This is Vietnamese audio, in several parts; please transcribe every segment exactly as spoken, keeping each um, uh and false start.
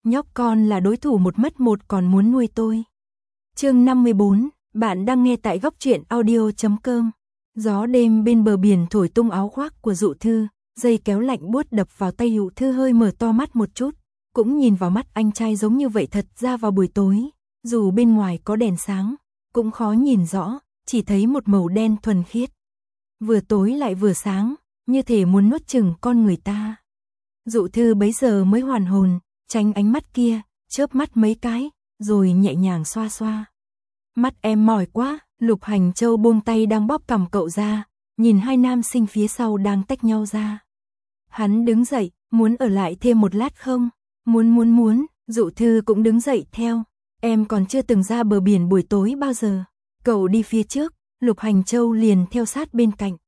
nhóc con là đối thủ một mất một còn muốn nuôi tôi. Chương năm mươi bốn, bạn đang nghe tại góc truyện audio chấm com. Gió đêm bên bờ biển thổi tung áo khoác của Dụ Thư, dây kéo lạnh buốt đập vào tay Dụ Thư hơi mở to mắt một chút, cũng nhìn vào mắt anh trai giống như vậy thật ra vào buổi tối, dù bên ngoài có đèn sáng, cũng khó nhìn rõ, chỉ thấy một màu đen thuần khiết. Vừa tối lại vừa sáng, như thể muốn nuốt chửng con người ta. Dụ Thư bấy giờ mới hoàn hồn, tránh ánh mắt kia, chớp mắt mấy cái, rồi nhẹ nhàng xoa xoa. Mắt em mỏi quá, Lục Hành Châu buông tay đang bóp cằm cậu ra, nhìn hai nam sinh phía sau đang tách nhau ra. Hắn đứng dậy, muốn ở lại thêm một lát không? Muốn muốn muốn, Dụ Thư cũng đứng dậy theo. Em còn chưa từng ra bờ biển buổi tối bao giờ. Cậu đi phía trước, Lục Hành Châu liền theo sát bên cạnh.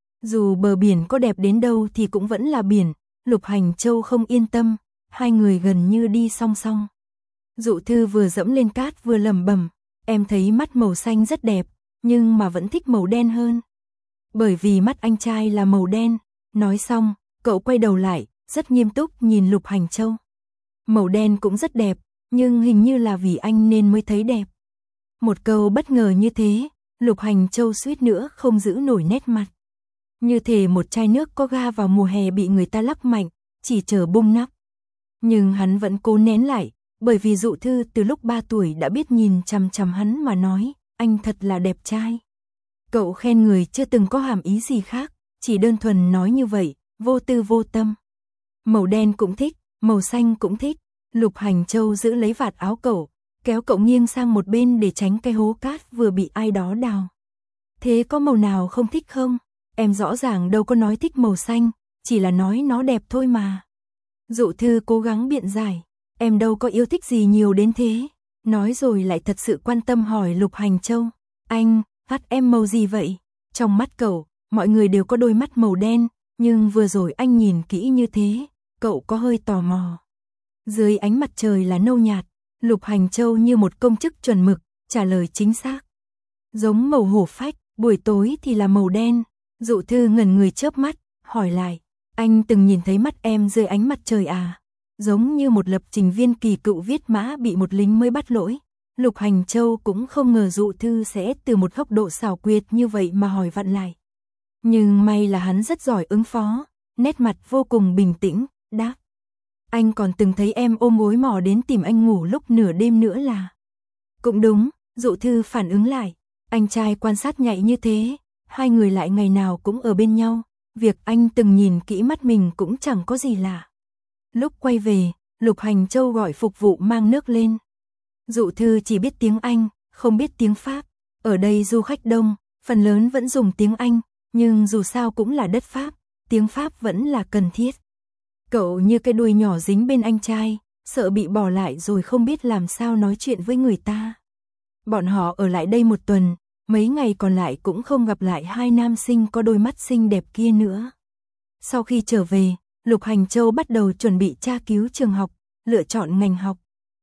Dù bờ biển có đẹp đến đâu thì cũng vẫn là biển, Lục Hành Châu không yên tâm, hai người gần như đi song song. Dụ Thư vừa dẫm lên cát vừa lẩm bẩm, em thấy mắt màu xanh rất đẹp, nhưng mà vẫn thích màu đen hơn. Bởi vì mắt anh trai là màu đen. Nói xong, cậu quay đầu lại, rất nghiêm túc nhìn Lục Hành Châu. Màu đen cũng rất đẹp, nhưng hình như là vì anh nên mới thấy đẹp. Một câu bất ngờ như thế, Lục Hành Châu suýt nữa không giữ nổi nét mặt. Như thể một chai nước có ga vào mùa hè bị người ta lắc mạnh, chỉ chờ bung nắp. Nhưng hắn vẫn cố nén lại, bởi vì Dụ Thư từ lúc ba tuổi đã biết nhìn chằm chằm hắn mà nói, anh thật là đẹp trai. Cậu khen người chưa từng có hàm ý gì khác, chỉ đơn thuần nói như vậy, vô tư vô tâm. Màu đen cũng thích, màu xanh cũng thích. Lục Hành Châu giữ lấy vạt áo cậu, kéo cậu nghiêng sang một bên để tránh cái hố cát vừa bị ai đó đào. Thế có màu nào không thích không? Em rõ ràng đâu có nói thích màu xanh, chỉ là nói nó đẹp thôi mà. Dụ Thư cố gắng biện giải, em đâu có yêu thích gì nhiều đến thế. Nói rồi lại thật sự quan tâm hỏi Lục Hành Châu, anh, mắt em màu gì vậy? Trong mắt cậu, mọi người đều có đôi mắt màu đen, nhưng vừa rồi anh nhìn kỹ như thế, cậu có hơi tò mò. Dưới ánh mặt trời là nâu nhạt, Lục Hành Châu như một công chức chuẩn mực, trả lời chính xác. Giống màu hổ phách, buổi tối thì là màu đen. Dụ Thư ngẩn người chớp mắt, hỏi lại, anh từng nhìn thấy mắt em dưới ánh mặt trời à? Giống như một lập trình viên kỳ cựu viết mã bị một lính mới bắt lỗi. Lục Hành Châu cũng không ngờ Dụ Thư sẽ từ một góc độ xảo quyệt như vậy mà hỏi vặn lại. Nhưng may là hắn rất giỏi ứng phó, nét mặt vô cùng bình tĩnh, đáp. Anh còn từng thấy em ôm gối mò đến tìm anh ngủ lúc nửa đêm nữa là. Cũng đúng, Dụ Thư phản ứng lại, anh trai quan sát nhạy như thế, hai người lại ngày nào cũng ở bên nhau, việc anh từng nhìn kỹ mắt mình cũng chẳng có gì lạ. Lúc quay về, Lục Hành Châu gọi phục vụ mang nước lên. Dụ Thư chỉ biết tiếng Anh, không biết tiếng Pháp, ở đây du khách đông, phần lớn vẫn dùng tiếng Anh, nhưng dù sao cũng là đất Pháp, tiếng Pháp vẫn là cần thiết. Cậu như cái đuôi nhỏ dính bên anh trai, sợ bị bỏ lại rồi không biết làm sao nói chuyện với người ta. Bọn họ ở lại đây một tuần, mấy ngày còn lại cũng không gặp lại hai nam sinh có đôi mắt xinh đẹp kia nữa. Sau khi trở về, Lục Hành Châu bắt đầu chuẩn bị tra cứu trường học, lựa chọn ngành học.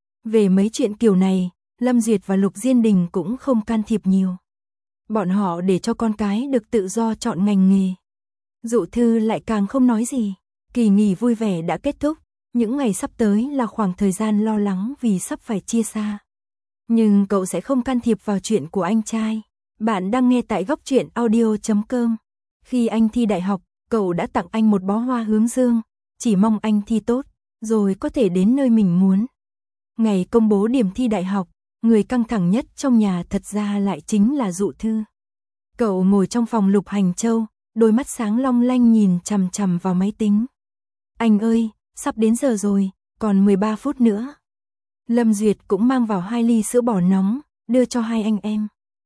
Về mấy chuyện kiểu này, Lâm Duyệt và Lục Diên Đình cũng không can thiệp nhiều. Bọn họ để cho con cái được tự do chọn ngành nghề. Dụ Thư lại càng không nói gì. Kỳ nghỉ vui vẻ đã kết thúc, những ngày sắp tới là khoảng thời gian lo lắng vì sắp phải chia xa. Nhưng cậu sẽ không can thiệp vào chuyện của anh trai. Bạn đang nghe tại góc truyện audio chấm com. Khi anh thi đại học, cậu đã tặng anh một bó hoa hướng dương, chỉ mong anh thi tốt, rồi có thể đến nơi mình muốn. Ngày công bố điểm thi đại học, người căng thẳng nhất trong nhà thật ra lại chính là Dụ Thư. Cậu ngồi trong phòng Lục Hành Châu, đôi mắt sáng long lanh nhìn chằm chằm vào máy tính. Anh ơi, sắp đến giờ rồi, còn mười ba phút nữa. Lâm Duyệt cũng mang vào hai ly sữa bò nóng, đưa cho hai anh em.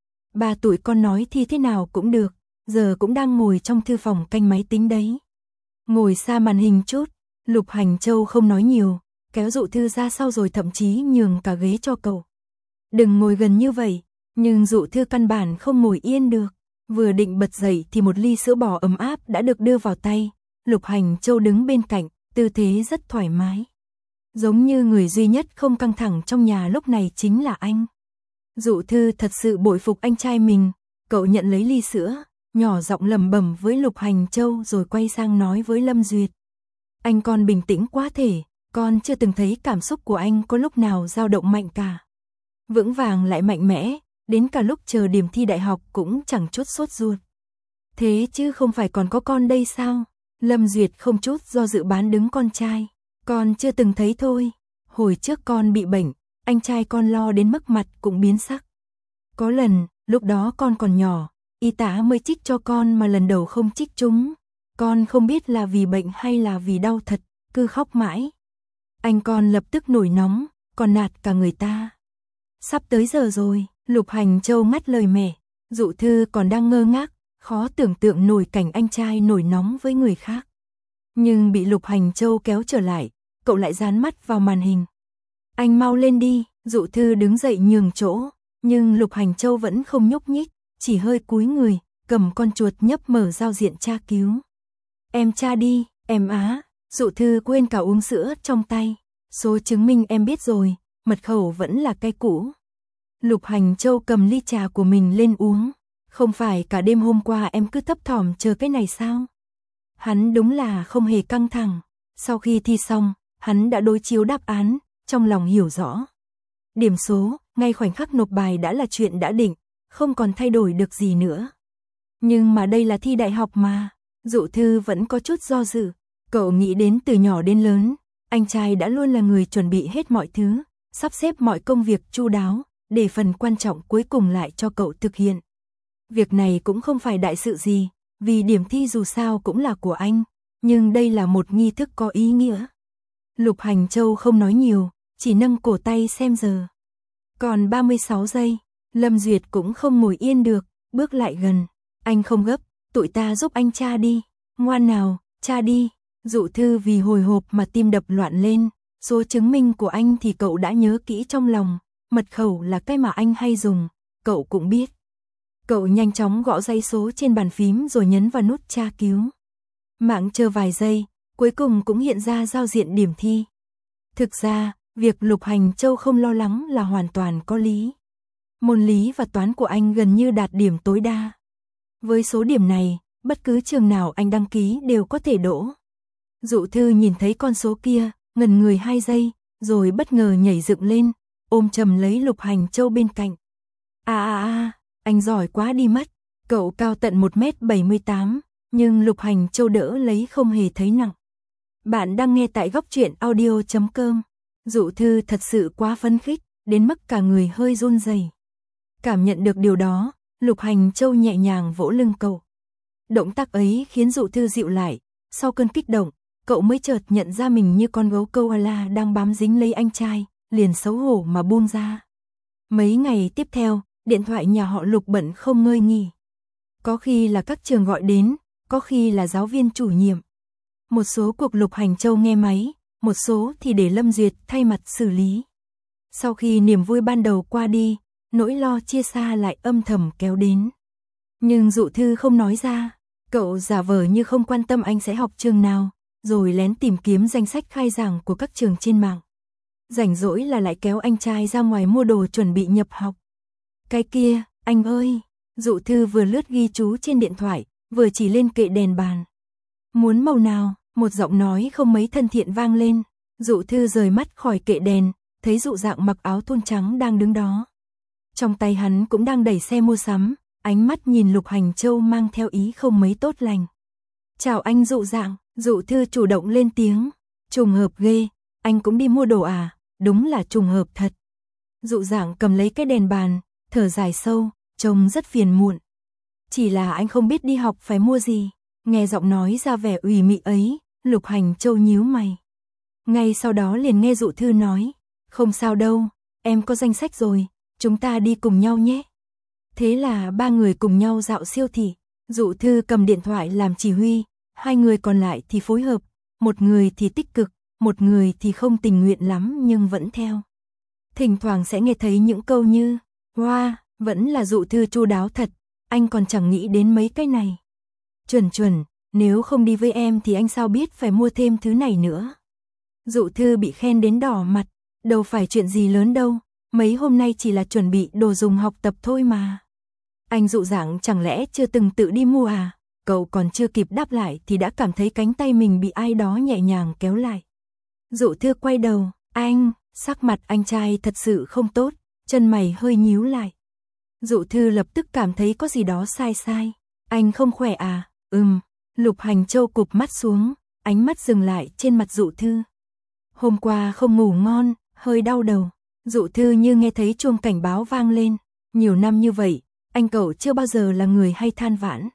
Ba tuổi con nói thì thế nào cũng được, giờ cũng đang ngồi trong thư phòng canh máy tính đấy. Ngồi xa màn hình chút, Lục Hành Châu không nói nhiều, kéo Dụ Thư ra sau rồi thậm chí nhường cả ghế cho cậu. Đừng ngồi gần như vậy, nhưng Dụ Thư căn bản không ngồi yên được. Vừa định bật dậy thì một ly sữa bò ấm áp đã được đưa vào tay. Lục Hành Châu đứng bên cạnh, tư thế rất thoải mái. Giống như người duy nhất không căng thẳng trong nhà lúc này chính là anh. Dụ Thư thật sự bội phục anh trai mình, cậu nhận lấy ly sữa, nhỏ giọng lẩm bẩm với Lục Hành Châu rồi quay sang nói với Lâm Duyệt. Anh con bình tĩnh quá thể, Con chưa từng thấy cảm xúc của anh có lúc nào dao động mạnh cả. Vững vàng lại mạnh mẽ, đến cả lúc chờ điểm thi đại học cũng chẳng chút sốt ruột. Thế chứ không phải còn có con đây sao? Lâm Duyệt không chút do dự bán đứng con trai. Con chưa từng thấy thôi. Hồi trước con bị bệnh, anh trai con lo đến mức mặt cũng biến sắc. Có lần, lúc đó con còn nhỏ, y tá mới trích cho con mà lần đầu không trích trúng. Con không biết là vì bệnh hay là vì đau thật, cứ khóc mãi. Anh con lập tức nổi nóng, còn nạt cả người ta. Sắp tới giờ rồi, Lục Hành Châu ngắt lời mẹ. Dụ Thư còn đang ngơ ngác, khó tưởng tượng nổi cảnh anh trai nổi nóng với người khác. Nhưng bị Lục Hành Châu kéo trở lại, cậu lại dán mắt vào màn hình. Anh mau lên đi, Dụ Thư đứng dậy nhường chỗ, nhưng Lục Hành Châu vẫn không nhúc nhích, chỉ hơi cúi người, cầm con chuột nhấp mở giao diện tra cứu. Em tra đi, em á, Dụ Thư quên cả uống sữa trong tay. Số chứng minh em biết rồi, mật khẩu vẫn là cái cũ. Lục Hành Châu cầm ly trà của mình lên uống. Không phải cả đêm hôm qua em cứ thấp thỏm chờ cái này sao? Hắn đúng là không hề căng thẳng. Sau khi thi xong, hắn đã đối chiếu đáp án, trong lòng hiểu rõ. Điểm số, ngay khoảnh khắc nộp bài đã là chuyện đã định, không còn thay đổi được gì nữa. Nhưng mà đây là thi đại học mà, Dụ Thư vẫn có chút do dự. Cậu nghĩ đến từ nhỏ đến lớn, anh trai đã luôn là người chuẩn bị hết mọi thứ, sắp xếp mọi công việc chu đáo, để phần quan trọng cuối cùng lại cho cậu thực hiện. Việc này cũng không phải đại sự gì, vì điểm thi dù sao cũng là của anh, nhưng đây là một nghi thức có ý nghĩa. Lục Hành Châu không nói nhiều, chỉ nâng cổ tay xem giờ. Còn ba mươi sáu giây, Lâm Duyệt cũng không ngồi yên được, bước lại gần. Anh không gấp, tụi ta giúp anh tra đi. Ngoan nào, tra đi. Dụ Thư vì hồi hộp mà tim đập loạn lên. Số chứng minh của anh thì cậu đã nhớ kỹ trong lòng. Mật khẩu là cái mà anh hay dùng, cậu cũng biết. Cậu nhanh chóng gõ dãy số trên bàn phím rồi nhấn vào nút tra cứu. Mạng chờ vài giây, cuối cùng cũng hiện ra giao diện điểm thi. Thực ra, việc Lục Hành Châu không lo lắng là hoàn toàn có lý. Môn lý và toán của anh gần như đạt điểm tối đa. Với số điểm này, bất cứ trường nào anh đăng ký đều có thể đỗ. Dụ Thư nhìn thấy con số kia, ngần người hai giây, rồi bất ngờ nhảy dựng lên, ôm chầm lấy Lục Hành Châu bên cạnh. À à à, anh giỏi quá đi mất. Cậu cao tận một mét bảy mươi tám, nhưng Lục Hành Châu đỡ lấy không hề thấy nặng. Bạn đang nghe tại góc truyện audio chấm com. Dụ Thư thật sự quá phấn khích, đến mức cả người hơi run rẩy. Cảm nhận được điều đó, Lục Hành Châu nhẹ nhàng vỗ lưng cậu. Động tác ấy khiến Dụ Thư dịu lại, sau cơn kích động, cậu mới chợt nhận ra mình như con gấu koala đang bám dính lấy anh trai, liền xấu hổ mà buông ra. Mấy ngày tiếp theo, điện thoại nhà họ Lục bận không ngơi nghỉ. Có khi là các trường gọi đến, có khi là giáo viên chủ nhiệm. Một số cuộc Lục Hành Châu nghe máy, một số thì để Lâm Duyệt thay mặt xử lý. Sau khi niềm vui ban đầu qua đi, nỗi lo chia xa lại âm thầm kéo đến. Nhưng Dụ Thư không nói ra, cậu giả vờ như không quan tâm anh sẽ học trường nào, rồi lén tìm kiếm danh sách khai giảng của các trường trên mạng. Rảnh rỗi là lại kéo anh trai ra ngoài mua đồ chuẩn bị nhập học. Cái kia, anh ơi, Dụ Thư vừa lướt ghi chú trên điện thoại, vừa chỉ lên kệ đèn bàn. Muốn màu nào? Một giọng nói không mấy thân thiện vang lên. Dụ Thư rời mắt khỏi kệ đèn, thấy Dụ Dạng mặc áo thun trắng đang đứng đó. Trong tay hắn cũng đang đẩy xe mua sắm, ánh mắt nhìn Lục Hành Châu mang theo ý không mấy tốt lành. Chào anh Dụ Dạng, Dụ Thư chủ động lên tiếng. Trùng hợp ghê, anh cũng đi mua đồ à, đúng là trùng hợp thật. Dụ Dạng cầm lấy cái đèn bàn, thở dài sâu, trông rất phiền muộn. Chỉ là anh không biết đi học phải mua gì. Nghe giọng nói ra vẻ ủy mị ấy, Lục Hành Châu nhíu mày. Ngay sau đó liền nghe Dụ Thư nói, không sao đâu, em có danh sách rồi, chúng ta đi cùng nhau nhé. Thế là ba người cùng nhau dạo siêu thị, Dụ Thư cầm điện thoại làm chỉ huy, hai người còn lại thì phối hợp, một người thì tích cực, một người thì không tình nguyện lắm nhưng vẫn theo. Thỉnh thoảng sẽ nghe thấy những câu như, wow, vẫn là Dụ Thư chu đáo thật, anh còn chẳng nghĩ đến mấy cái này. Chuẩn chuẩn, nếu không đi với em thì anh sao biết phải mua thêm thứ này nữa. Dụ Thư bị khen đến đỏ mặt, đâu phải chuyện gì lớn đâu, mấy hôm nay chỉ là chuẩn bị đồ dùng học tập thôi mà. Anh Dụ Dạng chẳng lẽ chưa từng tự đi mua à? Cậu còn chưa kịp đáp lại thì đã cảm thấy cánh tay mình bị ai đó nhẹ nhàng kéo lại. Dụ Thư quay đầu, anh, sắc mặt anh trai thật sự không tốt, chân mày hơi nhíu lại. Dụ Thư lập tức cảm thấy có gì đó sai sai. Anh không khỏe à? Ừm. Lục Hành Châu cụp mắt xuống, ánh mắt dừng lại trên mặt Dụ Thư. Hôm qua không ngủ ngon, hơi đau đầu. Dụ Thư như nghe thấy chuông cảnh báo vang lên. Nhiều năm như vậy, anh cậu chưa bao giờ là người hay than vãn.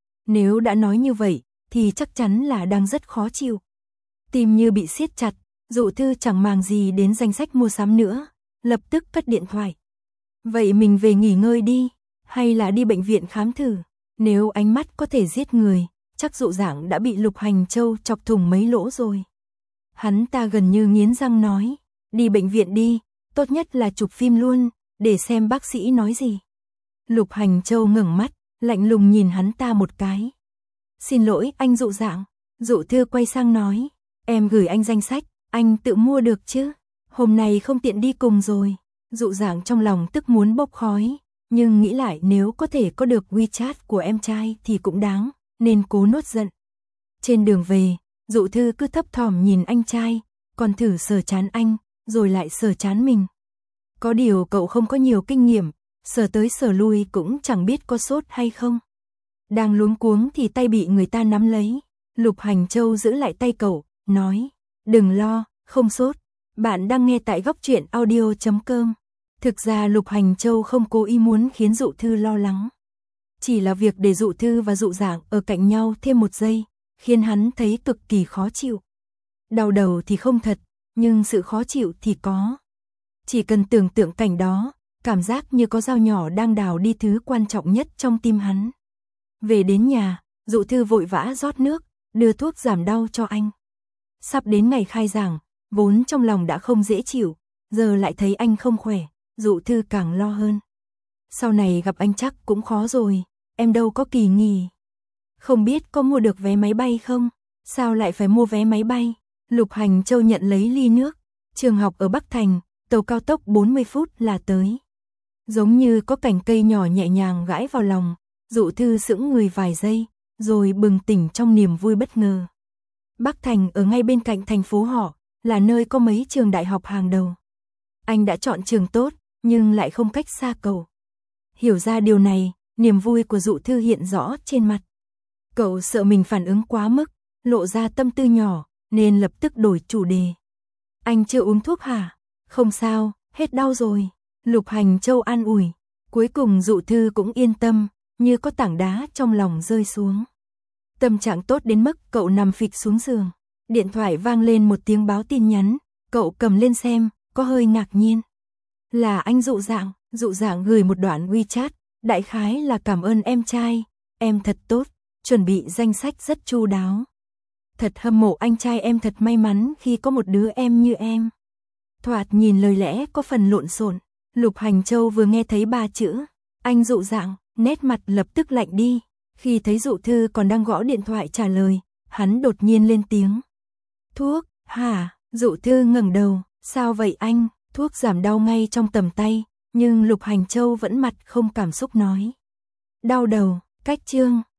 Nếu đã nói như vậy, thì chắc chắn là đang rất khó chịu. Tim như bị siết chặt, Dụ Thư chẳng màng gì đến danh sách mua sắm nữa, lập tức cất điện thoại. Vậy mình về nghỉ ngơi đi, hay là đi bệnh viện khám thử? Nếu ánh mắt có thể giết người, chắc Dụ Dạng đã bị Lục Hành Châu chọc thủng mấy lỗ rồi. Hắn ta gần như nghiến răng nói, đi bệnh viện đi, tốt nhất là chụp phim luôn, để xem bác sĩ nói gì. Lục Hành Châu ngẩng mắt, lạnh lùng nhìn hắn ta một cái. Xin lỗi anh Dụ Dạng. Dụ Thư quay sang nói, em gửi anh danh sách, anh tự mua được chứ? Hôm nay không tiện đi cùng rồi. Dụ Dạng trong lòng tức muốn bốc khói, nhưng nghĩ lại nếu có thể có được WeChat của em trai thì cũng đáng, nên cố nốt giận. Trên đường về, Dụ Thư cứ thấp thỏm nhìn anh trai, còn thử sờ trán anh, rồi lại sờ trán mình. Có điều cậu không có nhiều kinh nghiệm, sờ tới sờ lui cũng chẳng biết có sốt hay không. Đang luống cuống thì tay bị người ta nắm lấy. Lục Hành Châu giữ lại tay cậu, nói, đừng lo, không sốt. Bạn đang nghe tại góc truyện audio chấm com. Thực ra Lục Hành Châu không cố ý muốn khiến Dụ Thư lo lắng. Chỉ là việc để Dụ Thư và Dụ Dạng ở cạnh nhau thêm một giây, khiến hắn thấy cực kỳ khó chịu. Đau đầu thì không thật, nhưng sự khó chịu thì có. Chỉ cần tưởng tượng cảnh đó, cảm giác như có dao nhỏ đang đào đi thứ quan trọng nhất trong tim hắn. Về đến nhà, Dụ Thư vội vã rót nước, đưa thuốc giảm đau cho anh. Sắp đến ngày khai giảng, vốn trong lòng đã không dễ chịu, giờ lại thấy anh không khỏe, Dụ Thư càng lo hơn. Sau này gặp anh chắc cũng khó rồi, em đâu có kỳ nghỉ. Không biết có mua được vé máy bay không? Sao lại phải mua vé máy bay? Lục Hành Châu nhận lấy ly nước. Trường học ở Bắc Thành, tàu cao tốc bốn mươi phút là tới. Giống như có cành cây nhỏ nhẹ nhàng gãi vào lòng, Dụ Thư sững người vài giây, rồi bừng tỉnh trong niềm vui bất ngờ. Bắc Thành ở ngay bên cạnh thành phố họ, là nơi có mấy trường đại học hàng đầu. Anh đã chọn trường tốt, nhưng lại không cách xa cậu. Hiểu ra điều này, niềm vui của Dụ Thư hiện rõ trên mặt. Cậu sợ mình phản ứng quá mức, lộ ra tâm tư nhỏ, nên lập tức đổi chủ đề. Anh chưa uống thuốc hả? Không sao, hết đau rồi. Lục Hành Châu an ủi. Cuối cùng Dụ Thư cũng yên tâm, như có tảng đá trong lòng rơi xuống. Tâm trạng tốt đến mức cậu nằm phịch xuống giường. Điện thoại vang lên một tiếng báo tin nhắn, cậu cầm lên xem, có hơi ngạc nhiên. Là anh Dụ Dạng, Dụ Dạng gửi một đoạn WeChat, đại khái là cảm ơn em trai, em thật tốt, chuẩn bị danh sách rất chu đáo. Thật hâm mộ anh trai em, thật may mắn khi có một đứa em như em. Thoạt nhìn lời lẽ có phần lộn xộn. Lục Hành Châu vừa nghe thấy ba chữ anh Dụ Dạng, nét mặt lập tức lạnh đi. Khi thấy Dụ Thư còn đang gõ điện thoại trả lời, hắn đột nhiên lên tiếng. Thuốc, hả? Dụ Thư ngẩng đầu, sao vậy anh? Thuốc giảm đau ngay trong tầm tay, nhưng Lục Hành Châu vẫn mặt không cảm xúc nói. Đau đầu, cách chương.